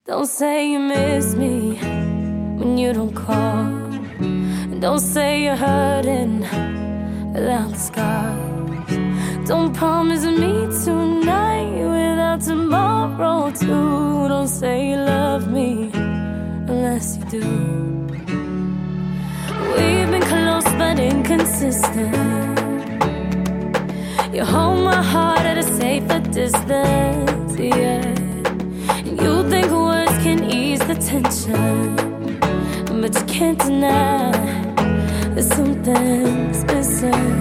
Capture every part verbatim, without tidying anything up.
Don't say you miss me when you don't call. And don't say you're hurting without the scars. Don't promise me tonight without tomorrow too. Don't say you love me unless you do. We've been close but inconsistent. You hold my heart at a safer distance, yeah. And you think words can ease the tension, but you can't deny that something's missing.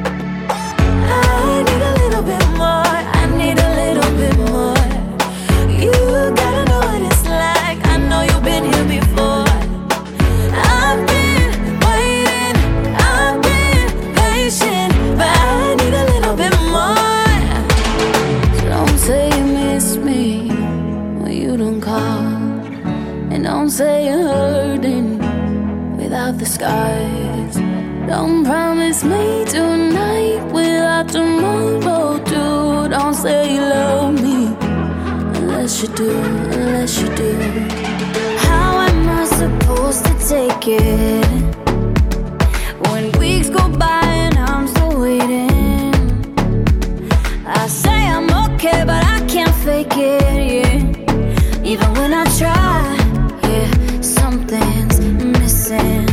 I need a little bit more, I need a little bit more. You gotta know what it's like, I know you've been here before. I've been waiting, I've been patient, but I need a little bit more. So don't say you miss me when you don't call. And don't say you're hurting without the scars. Don't promise me tonight without tomorrow too. Don't say you love me unless you do, unless you do. How am I supposed to take it when weeks go by and I'm still waiting? I say I'm okay but I can't fake it, yeah. Even when I try, yeah, something's missing.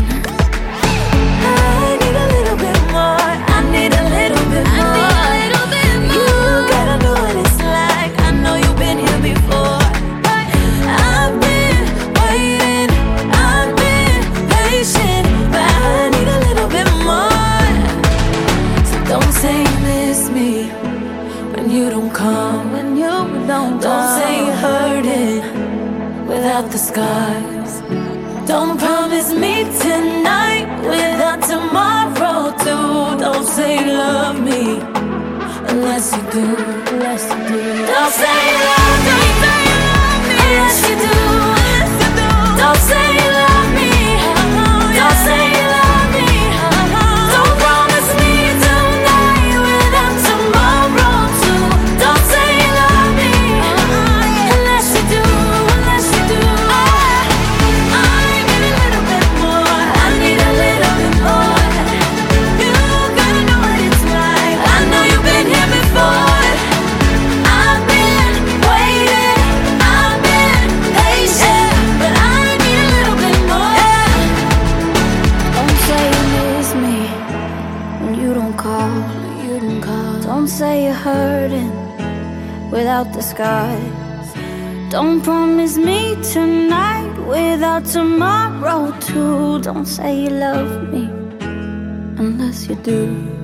I need a little bit more, I need a little bit more. I need a little bit more. You gotta know what it's like, I know you've been here before. I've been waiting, I've been patient, but I need a little bit more. So don't say you miss me when you don't come, when you don't Don't say you're hurting without the scars. Don't promise me tonight without tomorrow too. Don't say you love me unless you do, unless you do. Don't say you love me unless you do. Don't say you love me. Don't say you love me. Don't promise me tonight without tomorrow too. Don't say you love me unless you do, unless you do. I need a little bit more, I need a little bit more. You gotta know what it's like, I know you've been here before. I've been waiting, I've been patient, but I need a little bit more. Don't say you miss me when you don't call, you don't call. Don't say you're hurting without the scars. Don't promise me tonight without tomorrow too. Don't say you love me unless you do.